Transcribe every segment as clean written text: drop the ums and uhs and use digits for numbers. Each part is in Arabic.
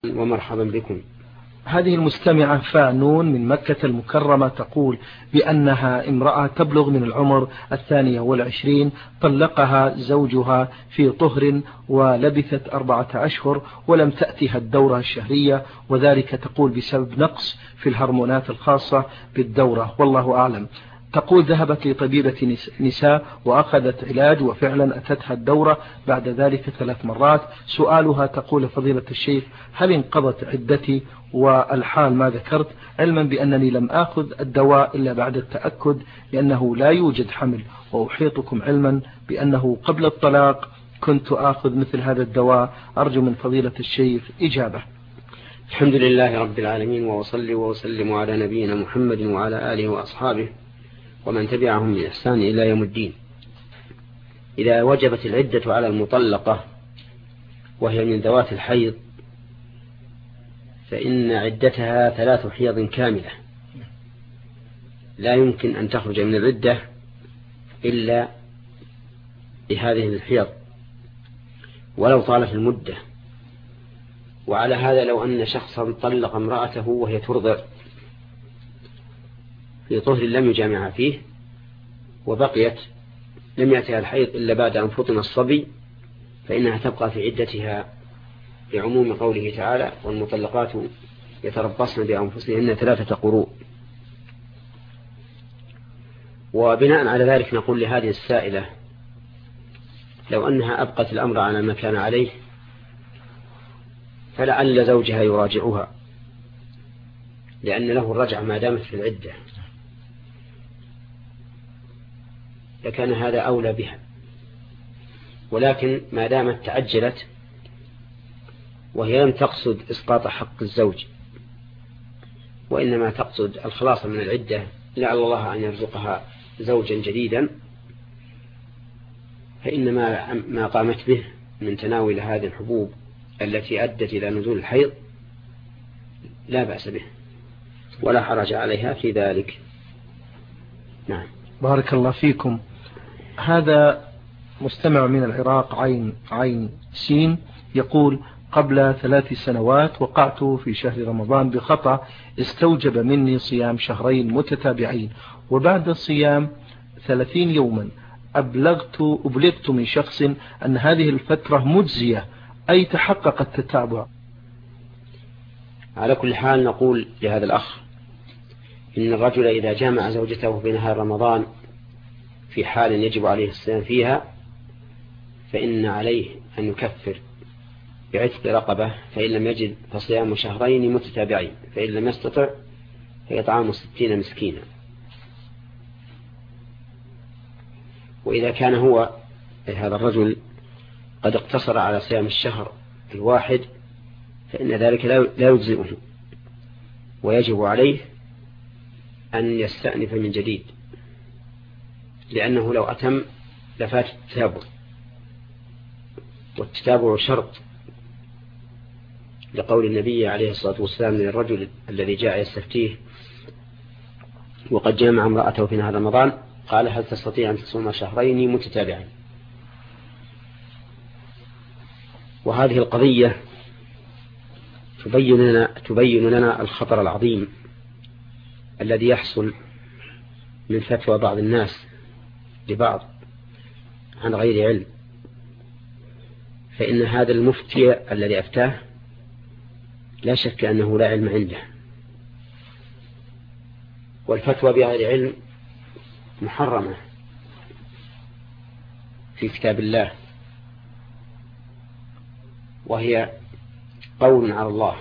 ومرحبا بكم. هذه المستمعة فانون من مكة المكرمة تقول بأنها امرأة تبلغ من العمر 22، طلقها زوجها في طهر ولبثت 4 أشهر ولم تأتها الدورة الشهرية، وذلك تقول بسبب نقص في الهرمونات الخاصة بالدورة، والله أعلم. تقول ذهبت لطبيبة نساء وأخذت علاج وفعلا أتتها الدورة بعد ذلك 3 مرات. سؤالها تقول فضيلة الشيخ هل انقضت عدتي والحال ما ذكرت، علما بأنني لم آخذ الدواء إلا بعد التأكد لأنه لا يوجد حمل، وأحيطكم علما بأنه قبل الطلاق كنت آخذ مثل هذا الدواء. أرجو من فضيلة الشيخ إجابة. الحمد لله رب العالمين، وأصلي وأسلم على نبينا محمد وعلى آله وأصحابه ومن تبعهم بإحسان إلى يوم الدين. إذا وجبت العدة على المطلقة وهي من ذوات الحيض فإن عدتها 3 حيض كاملة، لا يمكن أن تخرج من العدة إلا بهذه الحيض ولو طالت المدة. وعلى هذا لو أن شخصا طلق امرأته وهي ترضع في طهر لم يجامعها فيه وبقيت لم يأتها الحيض إلا بعد أن فطن الصبي، فإنها تبقى في عدتها بعموم قوله تعالى: والمطلقات يتربصن بأنفسهن 3 قروء. وبناء على ذلك نقول لهذه السائلة لو أنها أبقت الأمر على ما كان عليه فلعل زوجها يراجعها، لأن له الرجعة ما دامت في العدة، لكان هذا أولى بها. ولكن ما دامت تعجلت وهي لم تقصد إسقاط حق الزوج وإنما تقصد الخلاص من العدة لعل الله أن يرزقها زوجا جديدا، فإن ما قامت به من تناول هذه الحبوب التي أدت إلى نزول الحيض لا بأس به ولا حرج عليها في ذلك. نعم. بارك الله فيكم. هذا مستمع من العراق عين سين يقول قبل 3 سنوات وقعت في شهر رمضان بخطأ استوجب مني صيام 2 شهرين متتابعين، وبعد الصيام 30 يوما أبلغت من شخص أن هذه الفترة مجزية، أي تحقق التتابع. على كل حال نقول لهذا الأخ إن الرجل إذا جامع زوجته في نهار رمضان في حال يجب عليه الصيام فيها فإن عليه أن يكفر بعتق رقبة، فإن لم يجد فصيام 2 شهرين متتابعين، فإن لم يستطع فإطعام 60 مسكينا. وإذا كان هو هذا الرجل قد اقتصر على صيام الشهر الواحد فإن ذلك لا يجزئه، ويجب عليه أن يستأنف من جديد، لأنه لو أتم لفات التتابع، والتتابع شرط لقول النبي عليه الصلاة والسلام للرجل الذي جاء يستفتيه وقد جامع امرأته في نهار رمضان قال: هل تستطيع أن تصوم 2 شهرين متتابعين؟ وهذه القضية تبين لنا الخطر العظيم الذي يحصل من فتوى بعض الناس لبعض عن غير علم. فإن هذا المفتي الذي أفتاه لا شك أنه لا علم عنده، والفتوى بغير علم محرمة في كتاب الله، وهي قول على الله.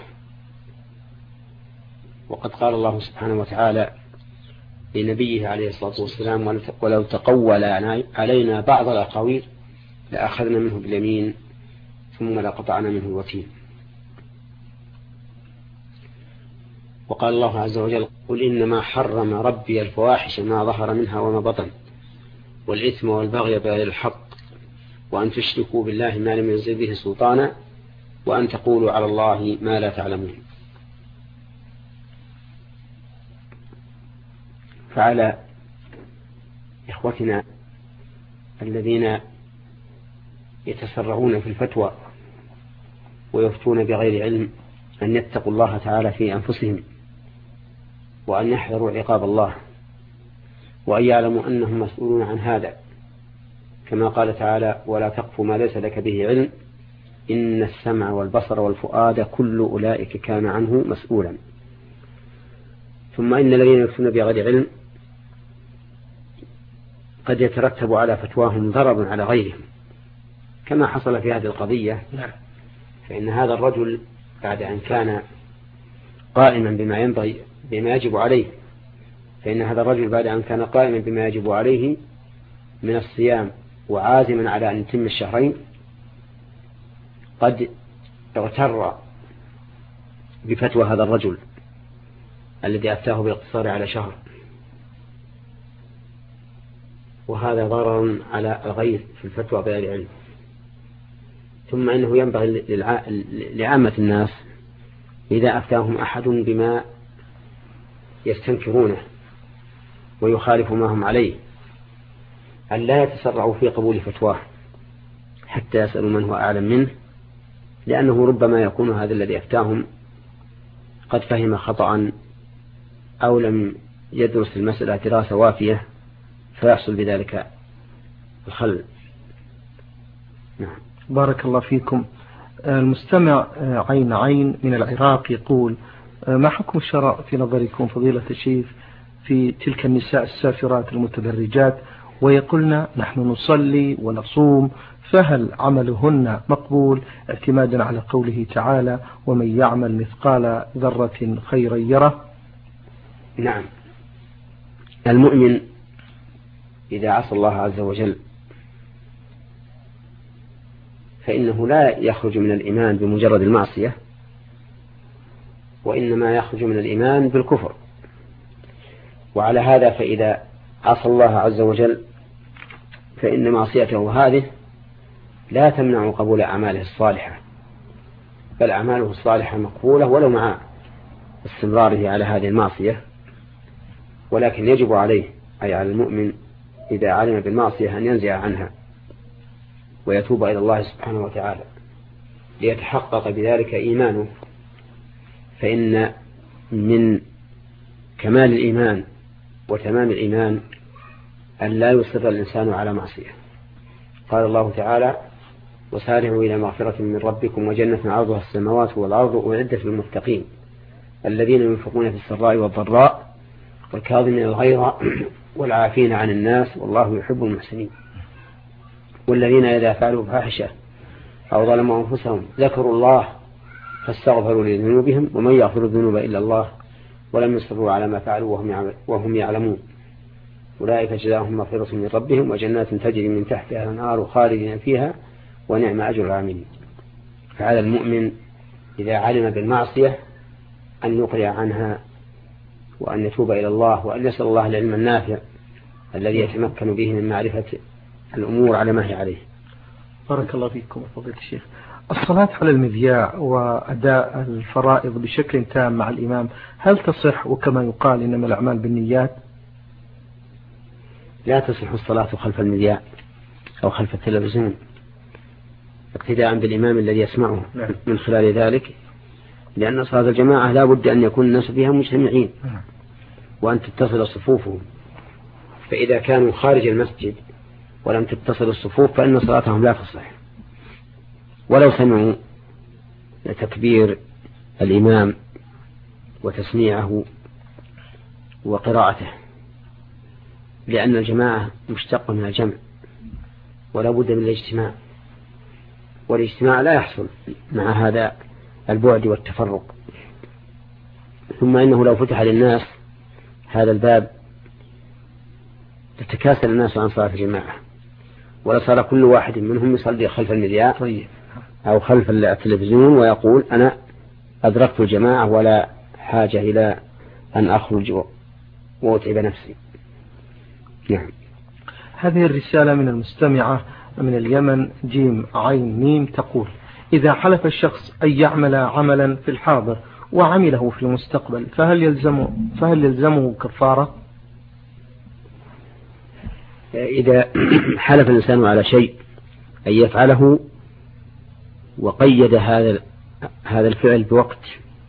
وقد قال الله سبحانه وتعالى لنبيه عليه الصلاة والسلام: ولو تقول علينا بعض الأقاويل لأخذنا منه باليمين ثم لقطعنا منه الوتين. وقال الله عز وجل: قل إنما حرم ربي الفواحش ما ظهر منها وما بطن والإثم والبغي بغير الحق وأن تشركوا بالله ما لم ينزل به سلطانا وأن تقولوا على الله ما لا تعلمون. فعلى إخوتنا الذين يتسرعون في الفتوى ويفتون بغير علم أن يتقوا الله تعالى في أنفسهم، وأن يحذروا عقاب الله، وأن يعلموا أنهم مسؤولون عن هذا، كما قال تعالى: ولا تقف ما ليس لك به علم إن السمع والبصر والفؤاد كل أولئك كان عنه مسؤولا. ثم إن الذين يفتون بغير علم قد يترتب على فتواهم ضرر على غيرهم، كما حصل في هذه القضية. فإن هذا الرجل بعد أن كان قائما بما يجب عليه، فإن هذا الرجل بعد أن كان قائما بما يجب عليه من الصيام وعازما على أن يتم الشهرين، قد اغتر بفتوى هذا الرجل الذي أفتاه بالاقتصار على شهر، وهذا ضرر على الغير في الفتوى بغير علم. ثم إنه ينبغي لعامة الناس إذا أفتاهم أحد بما يستنكرونه ويخالف ما هم عليه أن لا يتسرعوا في قبول فتواه حتى يسألوا من هو أعلم منه، لأنه ربما يكون هذا الذي أفتاهم قد فهم خطأ أو لم يدرس المسألة دراسة وافية فيحصل بذلك الخلل. نعم. بارك الله فيكم. المستمع عين من العراق يقول: ما حكم الشرع في نظركم فضيلة الشيخ في تلك النساء السافرات المتبرجات ويقولن نحن نصلي ونصوم، فهل عملهن مقبول اعتمادا على قوله تعالى: ومن يعمل مثقال ذرة خيرا يره؟ نعم. المؤمن إذا عصى الله عز وجل فإنه لا يخرج من الإيمان بمجرد المعصية، وإنما يخرج من الإيمان بالكفر. وعلى هذا فإذا عصى الله عز وجل فإن معصيته هذه لا تمنع قبول أعماله الصالحة، بل أعماله الصالحة مقبولة ولو مع استمراره على هذه المعصية. ولكن يجب عليه، أي على المؤمن، إذا علم بالمعصية أن ينزع عنها ويتوب إلى الله سبحانه وتعالى ليتحقق بذلك إيمانه، فإن من كمال الإيمان وتمام الإيمان أن لا يصر الإنسان على معصية. قال الله تعالى: وسارعوا إلى مغفرة من ربكم وجنة عرضها السماوات والأرض أعدت للمتقين الذين ينفقون في السراء والضراء والكاظمين الغيظ والعافين عن الناس والله يحب المحسنين والذين إذا فعلوا فاحشة أو ظلموا أنفسهم ذكروا الله فاستغفروا لذنوبهم ومن يغفر الذنوب إلا الله ولم يصروا على ما فعلوا وهم يعلمون أولئك جزاهم مغفرة من ربهم وجنات تجري من تحتها الأنهار خالدين فيها ونعم أجر العاملين. فعلى المؤمن إذا علم بالمعصية أن يقلع عنها وأن يتوب إلى الله وأن يسأل الله العلم النافع الذي يتمكن به من معرفة الأمور على ما هي عليه. بارك الله فيكم فضيلة الشيخ. الصلاة على المذياع وأداء الفرائض بشكل تام مع الإمام هل تصح؟ وكما يقال إنما الأعمال بالنيات. لا تصح الصلاة خلف المذياع أو خلف التلفزيون اقتداء بالإمام الذي يسمعه من خلال ذلك، لأن صلاة الجماعة لا بد أن يكون الناس فيها مجتمعين وأن تتصل صفوفهم، فإذا كانوا خارج المسجد ولم تتصل الصفوف فإن صلاتهم لا تصح ولو سمعوا تكبير الإمام وتسميعه وقراءته، لأن الجماعة مشتقة من الجمع ولا بد من الاجتماع، والاجتماع لا يحصل مع هذا البعد والتفرق. ثم إنه لو فتح للناس هذا الباب تتكاسل الناس عن صلاة الجماعة ولصار كل واحد منهم يصلي خلف المذياع أو خلف التلفزيون ويقول أنا أدركت الجماعة ولا حاجة إلى أن أخرج وأتعب نفسي. نعم. هذه الرسالة من المستمعة من اليمن جيم عين ميم تقول: إذا حلف الشخص أن يعمل عملا في الحاضر وعمله في المستقبل فهل يلزمه كفارة؟ إذا حلف الإنسان على شيء أن يفعله وقيد هذا الفعل بوقت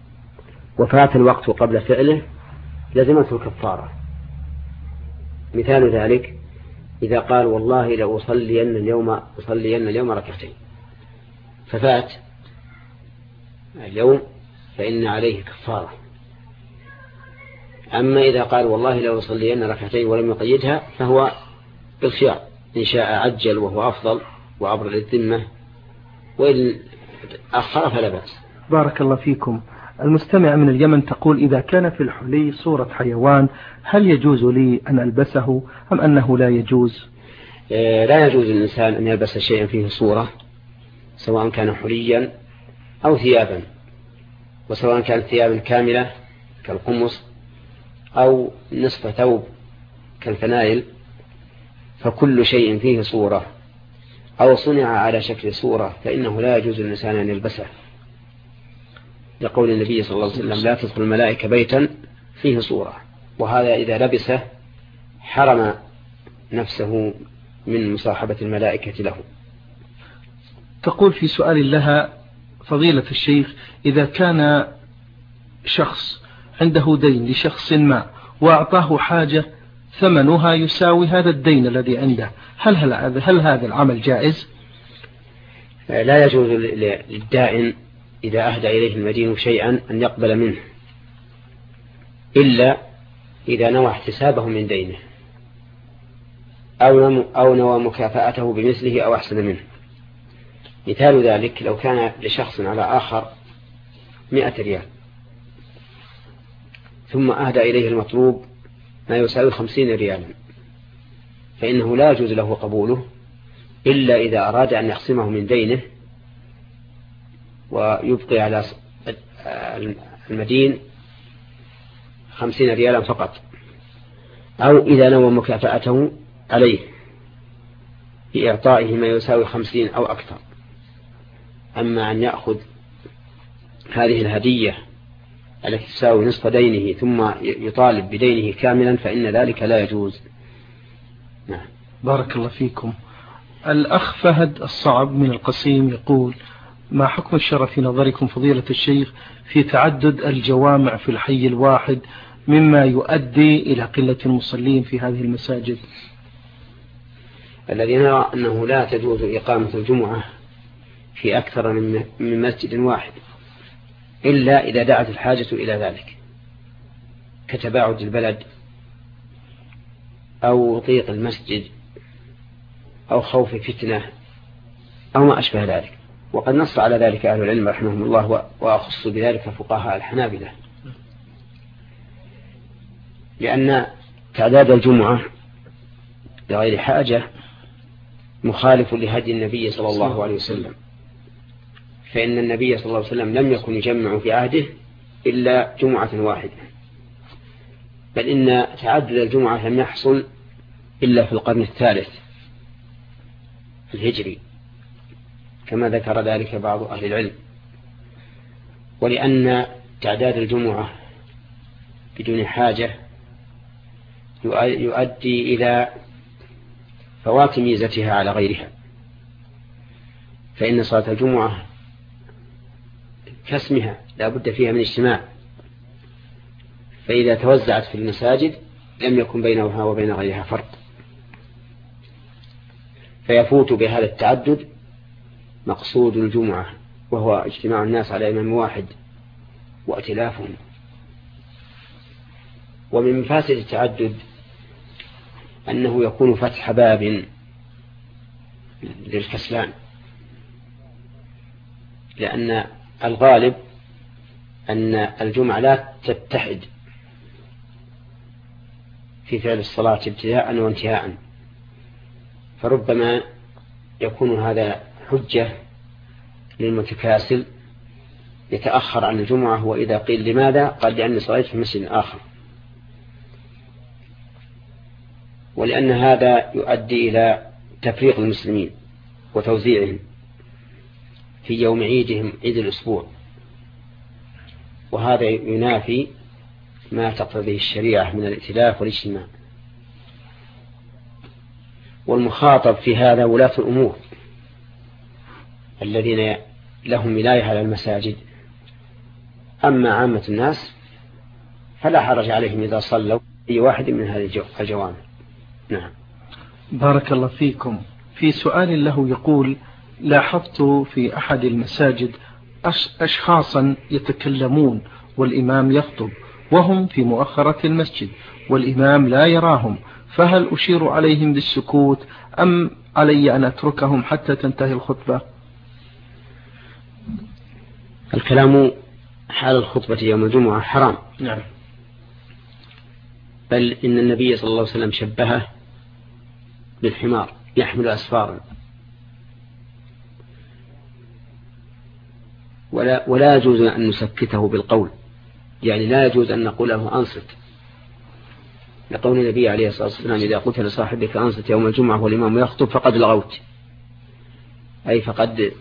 وفات الوقت قبل فعله لزمته الكفارة. مثال ذلك إذا قال والله لأصلين اليوم ركعتين، ففات اليوم فإن عليه كفارة. أما إذا قال والله لأصلين ركعتين ولم يقيدها فهو بالخيار، إن شاء عجل وهو أفضل وأبرأ للذمة، وإن أخر فلا بأس. بارك الله فيكم. المستمع من اليمن تقول إذا كان في الحلي صورة حيوان هل يجوز لي أن ألبسه أم أنه لا يجوز؟ لا يجوز للإنسان أن يلبس شيئا فيه صورة، سواء كان حليا أو ثيابا، وسواء كانت ثيابا كاملة كالقمص أو نصف ثوب كالفنائل، فكل شيء فيه صورة أو صنع على شكل صورة فإنه لا يجوز للإنسان أن يلبسه، لقول النبي صلى الله عليه وسلم لا تدخل الملائكة بيتا فيه صورة، وهذا إذا لبسه حرم نفسه من مصاحبة الملائكة له. تقول في سؤال لها فضيلة الشيخ إذا كان شخص عنده دين لشخص ما وأعطاه حاجة ثمنها يساوي هذا الدين الذي عنده، هل هذا العمل جائز؟ لا يجوز للدائن إذا أهدى إليه المدين شيئا أن يقبل منه إلا إذا نوى احتسابه من دينه أو نوى مكافأته بمثله أو أحسن منه. مثال ذلك لو كان لشخص على آخر 100 ريال ثم أهدى إليه المطلوب ما يساوي 50 ريالا، فإنه لا يجوز له قبوله إلا إذا أراد أن يخصمه من دينه ويبقي على المدين 50 ريالا فقط، أو إذا نوى مكافأته عليه بإعطائه ما يساوي 50 أو أكثر. أما أن يأخذ هذه الهدية التي تساوي نصف دينه ثم يطالب بدينه كاملا فإن ذلك لا يجوز. نعم. بارك الله فيكم. الأخ فهد الصعب من القصيم يقول ما حكم الشرع في نظركم فضيلة الشيخ في تعدد الجوامع في الحي الواحد مما يؤدي إلى قلة المصلين في هذه المساجد؟ الذي نرى أنه لا تجوز إقامة الجمعة في أكثر من مسجد واحد إلا إذا دعت الحاجة إلى ذلك كتباعد البلد أو ضيق المسجد أو خوف فتنة أو ما أشبه ذلك، وقد نص على ذلك أهل العلم رحمهم الله، وأخص بذلك فقهاء الحنابلة، لأن تعداد الجمعة لغير حاجة مخالف لهدي النبي صلى الله عليه وسلم، فإن النبي صلى الله عليه وسلم لم يكن يجمع في عهده إلا جمعة واحدة، بل إن تعدد الجمعة لم يحصل إلا في القرن الثالث الهجري كما ذكر ذلك بعض أهل العلم. ولأن تعداد الجمعة بدون حاجة يؤدي إلى فوات ميزتها على غيرها، فإن صلاة الجمعة كاسمها لا بد فيها من اجتماع، فإذا توزعت في المساجد لم يكن بينها وبين غيرها فرق، فيفوت بهذا التعدد مقصود الجمعة وهو اجتماع الناس على إمام واحد وائتلافهم. ومن مفاسد التعدد أنه يكون فتح باب للكسلان، لأن الغالب أن الجمعة لا تتحد في فعل الصلاة ابتداء وانتهاء، فربما يكون هذا حجة للمتكاسل يتأخر عن الجمعة، وإذا قيل لماذا قال لأني صليت في مسجد آخر، ولأن هذا يؤدي إلى تفريق المسلمين وتوزيعهم في يوم عيدهم عيد الأسبوع، وهذا ينافي ما تقتضيه الشريعة من الائتلاف والاجتماع. والمخاطب في هذا ولاة الأمور الذين لهم ولاية على المساجد، أما عامة الناس فلا حرج عليهم إذا صلوا أي واحد من هذه الجوامع. نعم. بارك الله فيكم. في سؤال له يقول: لاحظت في أحد المساجد أشخاصا يتكلمون والإمام يخطب وهم في مؤخرة المسجد والإمام لا يراهم، فهل أشير عليهم بالسكوت أم علي أن أتركهم حتى تنتهي الخطبة؟ الكلام حال الخطبة يوم الجمعة حرام. نعم. بل إن النبي صلى الله عليه وسلم شبهه بالحمار يحمل أسفارا، ولا يجوز أن نسكته بالقول، يعني لا يجوز أن نقول له أنصت، لقول النبي عليه الصلاة والسلام: إذا قلت لصاحبك أنصت يوم الجمعة والإمام يخطب فقد لغوت، أي فقد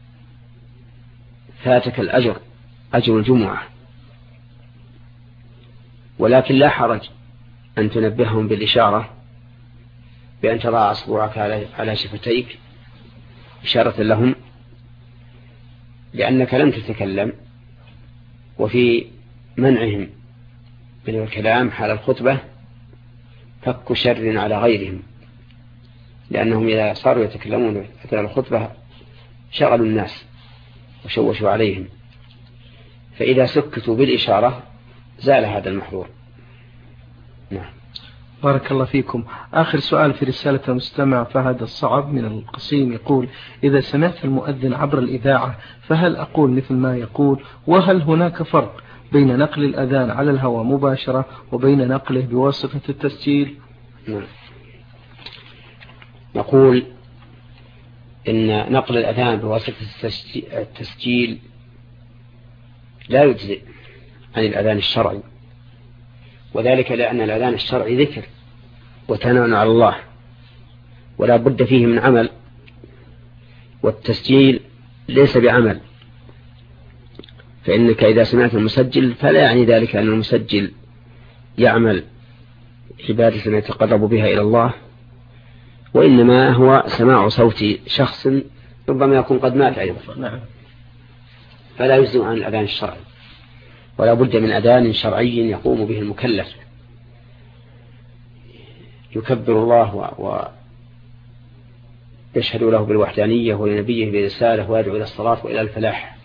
فاتك الأجر، أجر الجمعة. ولكن لا حرج أن تنبههم بالإشارة بأن تضع أصبعك على شفتيك إشارة لهم، لأنك لم تتكلم، وفي منعهم من الكلام حال الخطبة فك شر على غيرهم، لأنهم إذا صاروا يتكلمون أثناء الخطبة شغلوا الناس وشوشوا عليهم، فإذا سكتوا بالإشارة زال هذا المحظور. نعم. بارك الله فيكم. آخر سؤال في رسالة المستمع فهد الصعب من القصيم يقول: إذا سمعت المؤذن عبر الإذاعة فهل أقول مثل ما يقول؟ وهل هناك فرق بين نقل الأذان على الهواء مباشرة وبين نقله بواسطة التسجيل؟ نعم. نقول إن نقل الأذان بواسطة التسجيل لا يجزئ عن الأذان الشرعي، وذلك لأن الأذان الشرعي ذكر وثناء على الله ولا بد فيه من عمل، والتسجيل ليس بعمل، فإنك إذا سمعت المسجل فلا يعني ذلك أن المسجل يعمل عبادة يتقرب بها إلى الله، وإنما هو سماع صوت شخص ربما يكون قد مات أيضا، فلا يجزئ عن الأذان الشرعي، ولا بد من أذان شرعي يقوم به المكلف يكبر الله ويشهد له بالوحدانية ولنبيه برسالة ويدعو إلى الصلاة وإلى الفلاح.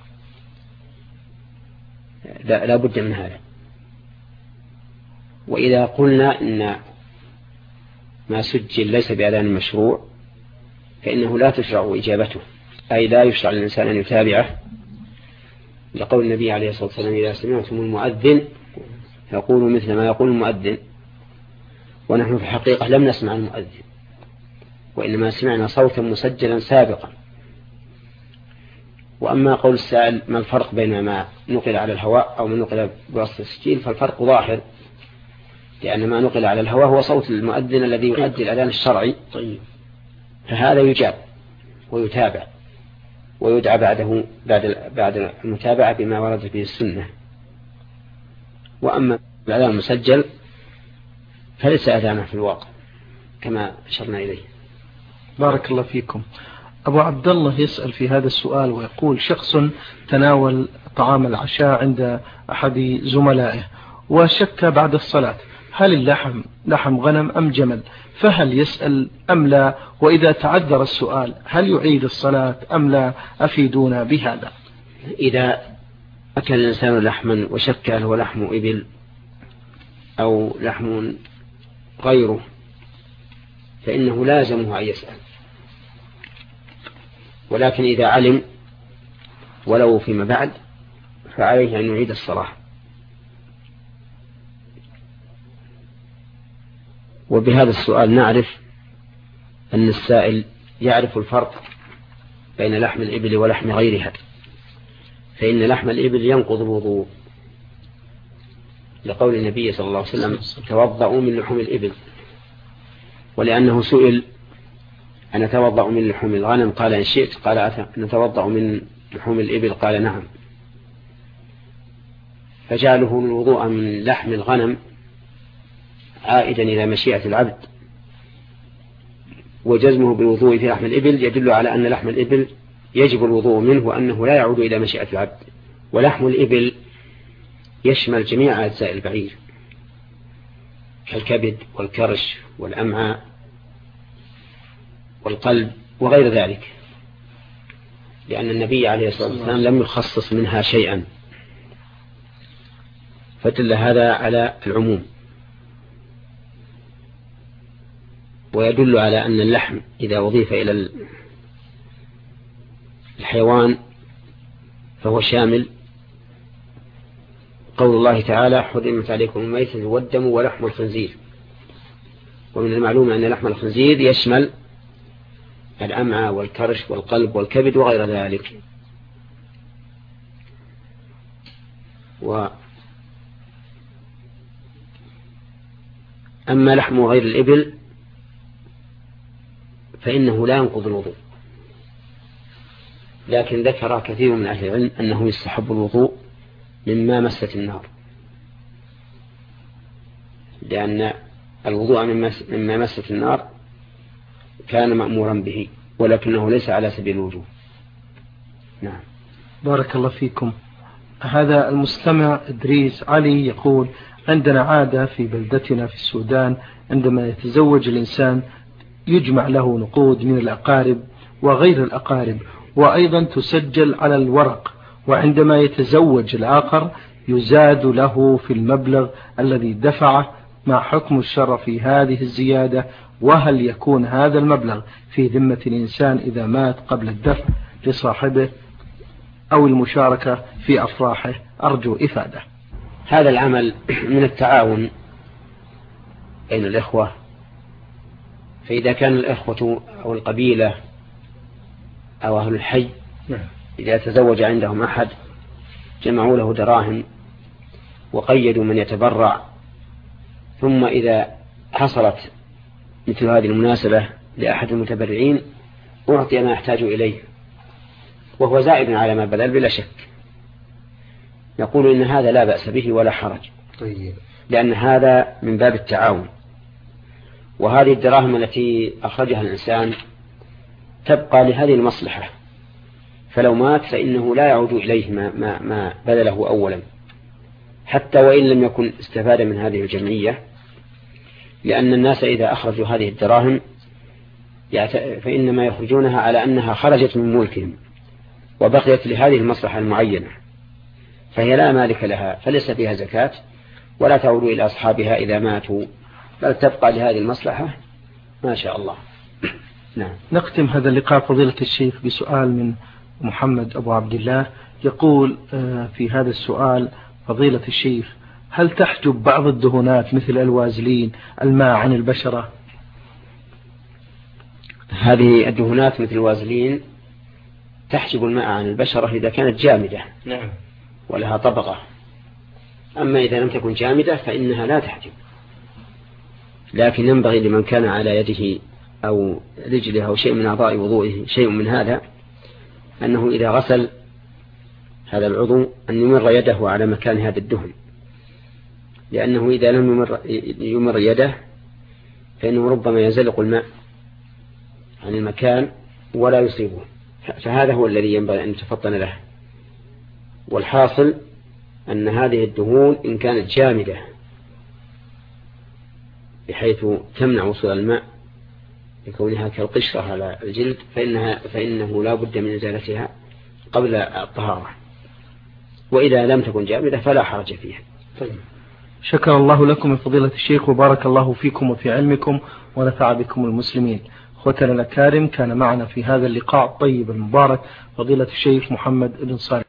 لا بد من هذا. وإذا قلنا إن ما سجل ليس بأذان مشروع فإنه لا تشرع إجابته، أي لا يشرع للإنسان أن يتابعه، لقول النبي عليه الصلاة والسلام: إذا سمعتم المؤذن فقولوا مثل ما يقول المؤذن. ونحن في الحقيقة لم نسمع المؤذن، وإنما سمعنا صوتا مسجلا سابقا. وأما قول السائل ما الفرق بين ما نقل على الهواء أو ما نقل بواسطة التسجيل، فالفرق ظاهر، لأن ما نقل على الهواء هو صوت المؤذن الذي يؤدي الأذان الشرعي، فهذا يجاب ويتابع ويدعى بعده بعد المتابعة بما ورد به السنة. وأما الأذان المسجل فليس أذانه في الواقع كما أشرنا إليه. بارك الله فيكم. أبو عبد الله يسأل في هذا السؤال ويقول: شخص تناول طعام العشاء عند أحد زملائه وشك بعد الصلاة هل اللحم لحم غنم أم جمل، فهل يسأل أم لا؟ وإذا تعذر السؤال هل يعيد الصلاة أم لا؟ أفيدونا بهذا. إذا أكل الإنسان لحما وشك هل هو لحم إبل أو لحم غيره فإنه لازمه أن يسأل، ولكن إذا علم ولو فيما بعد فعليه أن يعيد الصلاة. وبهذا السؤال نعرف أن السائل يعرف الفرق بين لحم الإبل ولحم غيرها، فإن لحم الإبل ينقض الوضوء، لقول النبي صلى الله عليه وسلم: توضأوا من لحوم الإبل. ولأنه سئل أن نتوضأ من لحوم الغنم قال إن شئت، قال نتوضأ من لحوم الإبل قال نعم، فجعله الوضوء من لحم الغنم عائدا إلى مشيئة العبد، وجزمه بالوضوء في لحم الإبل يدل على أن لحم الإبل يجب الوضوء منه وأنه لا يعود إلى مشيئة العبد. ولحم الإبل يشمل جميع أجزاء البعير كالكبد والكرش والأمعاء والقلب وغير ذلك، لأن النبي عليه الصلاة والسلام لم يخصص منها شيئا، فدل هذا على العموم. ويدل على أن اللحم إذا أضيف إلى الحيوان فهو شامل. قول الله تعالى: حرمت عليكم الميتة والدم ولحم الخنزير. ومن المعلوم أن لحم الخنزير يشمل الأمعاء والكرش والقلب والكبد وغير ذلك. أما لحم غير الإبل فإنه لا ينقض الوضوء، لكن ذكر كثير من أهل العلم أنه يستحب الوضوء مما مست النار، لأن الوضوء مما مست النار كان مأمورا به، ولكنه ليس على سبيل الوجوب. نعم. بارك الله فيكم. هذا المستمع إدريس علي يقول: عندنا عادة في بلدتنا في السودان، عندما يتزوج الإنسان يجمع له نقود من الأقارب وغير الأقارب، وأيضا تسجل على الورق، وعندما يتزوج الآخر يزاد له في المبلغ الذي دفعه. ما حكم الشرع في هذه الزيادة؟ وهل يكون هذا المبلغ في ذمة الإنسان إذا مات قبل الدفع لصاحبه أو المشاركة في أفراحه؟ أرجو إفادة. هذا العمل من التعاون بين الإخوة، فإذا كان الإخوة أو القبيلة أو أهل الحي إذا تزوج عندهم أحد جمعوا له دراهم وقيدوا من يتبرع، ثم إذا حصلت مثل هذه المناسبة لأحد المتبرعين أعطي ما يحتاج إليه وهو زائد على ما بذل بلا شك، يقول إن هذا لا بأس به ولا حرج، لأن هذا من باب التعاون. وهذه الدراهم التي أخرجها الإنسان تبقى لهذه المصلحة، فلو مات فإنه لا يعود إليه ما بذله أولا، حتى وإن لم يكن استفاد من هذه الجمعية، لأن الناس إذا أخرجوا هذه الدراهم فإنما يخرجونها على أنها خرجت من ملكهم وبقيت لهذه المصلحة المعينة، فهي لا مالك لها، فليس فيها زكاة ولا تعود إلى أصحابها إذا ماتوا، بل تبقى لهذه المصلحة ما شاء الله. نعم. نختم هذا اللقاء فضيلة الشيخ بسؤال من محمد أبو عبد الله، يقول في هذا السؤال: فضيلة الشيخ، هل تحجب بعض الدهونات مثل الوازلين الماء عن البشرة؟ هذه الدهونات مثل الوازلين تحجب الماء عن البشرة إذا كانت جامدة. نعم. ولها طبقة. أما إذا لم تكن جامدة فإنها لا تحجب، لكن ينبغي لمن كان على يده أو رجله أو شيء من أعضاء وضوئه شيء من هذا أنه إذا غسل هذا العضو أن يمر يده على مكان هذا الدهن، لأنه إذا لم يمر يده فإنه ربما يزلق الماء عن المكان ولا يصيبه، فهذا هو الذي ينبغي أن يتفطن له. والحاصل أن هذه الدهون إن كانت جامدة بحيث تمنع وصول الماء لكونها كالقشرة على الجلد فإنه لا بد من إزالتها قبل الطهارة، وإذا لم تكن جامدة فلا حرج فيها. طيب. شكر الله لكم فضيلة الشيخ، وبارك الله فيكم وفي علمكم ونفع بكم المسلمين. أخوتنا الأكارم، كان معنا في هذا اللقاء الطيب المبارك فضيلة الشيخ محمد بن صالح.